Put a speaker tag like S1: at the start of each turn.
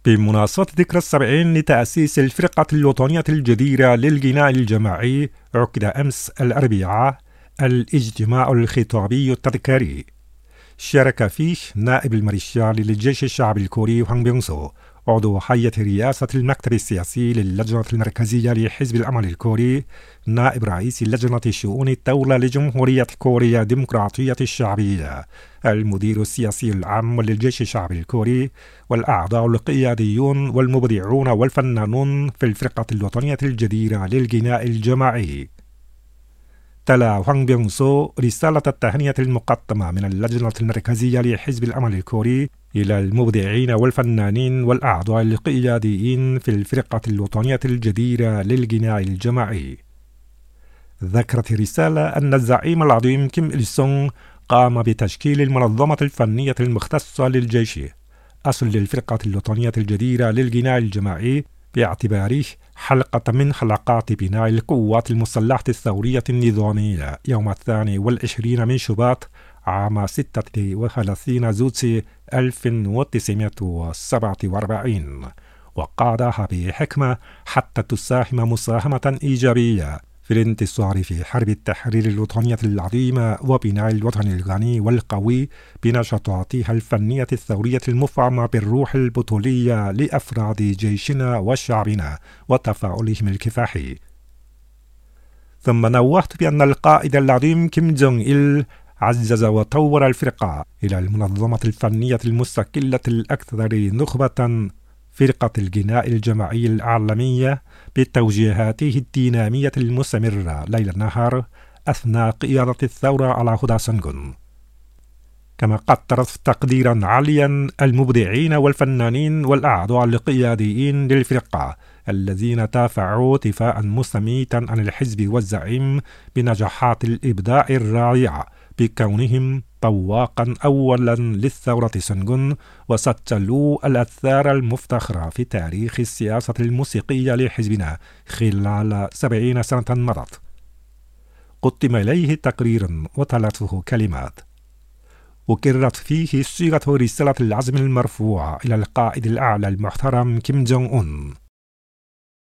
S1: بمناسبة ذكرى 70 لتأسيس الفرقة الوطنية الجديرة للغناء الجماعي، عقد أمس الأربعاء الاجتماع الخطابي التذكاري، شارك فيه نائب المارشال للجيش الشعبي الكوري وانغ بيونغ سو، عضو هيئة رئاسة المكتب السياسي للجنة المركزية لحزب الأمل الكوري، نائب رئيس لجنة شؤون الدولة لجمهورية كوريا الديمقراطية الشعبية، المدير السياسي العام للجيش الشعبي الكوري، والأعضاء القياديون والمبدعون والفنانون في الفرقة الوطنية الجديرة للغناء الجماعي. تلا وانغ بيونغ سو رسالة التهنئة المقدمة من اللجنة المركزية لحزب الأمل الكوري إلى المبدعين والفنانين والأعضاء القياديين في الفرقة الوطنية الجديرة للغناء الجماعي. ذكرت الرسالة أن الزعيم العظيم كيم إل سونغ قام بتشكيل المنظمة الفنية المختصة للجيش، أصل للفرقة الوطنية الجديرة للغناء الجماعي، باعتباره حلقة من حلقات بناء القوات المسلحة الثورية النظامية يوم 22 من شباط عام 36 زوتسي 1947، وقادها بحكمة حتى تساهم مساهمة إيجابية في الانتصار في حرب التحرير الوطنية العظيمة وبناء الوطن الغني والقوي بنشاطاتها الفنية الثورية المفعمة بالروح البطولية لأفراد جيشنا وشعبنا وتفاعلهم الكفاحي. ثم نوهت بأن القائد العظيم كيم جونغ إل عزز وطور الفرقة إلى المنظمة الفنية المستقلة الأكثر نخبة، فرقة الغناء الجماعي العالمية، بتوجيهاته الدينامية المستمرة ليل نهار أثناء قيادة الثورة على هدى سنغون. كما قدرت تقديرا عاليا المبدعين والفنانين والأعضاء القياديين للفرقة الذين دافعوا دفاعا مستميتا عن الحزب والزعيم بنجاحات الإبداع الرائعة، بكونهم طواقا أولا للثورة سنغون، وسجلوا الآثار المفتخرة في تاريخ السياسة الموسيقية لحزبنا خلال 70 سنة مضت. قدم إليه تقرير وتلته كلمات، وكررت فيه صيغة رسالة العزم المرفوعة إلى القائد الأعلى المحترم كيم جونغ أون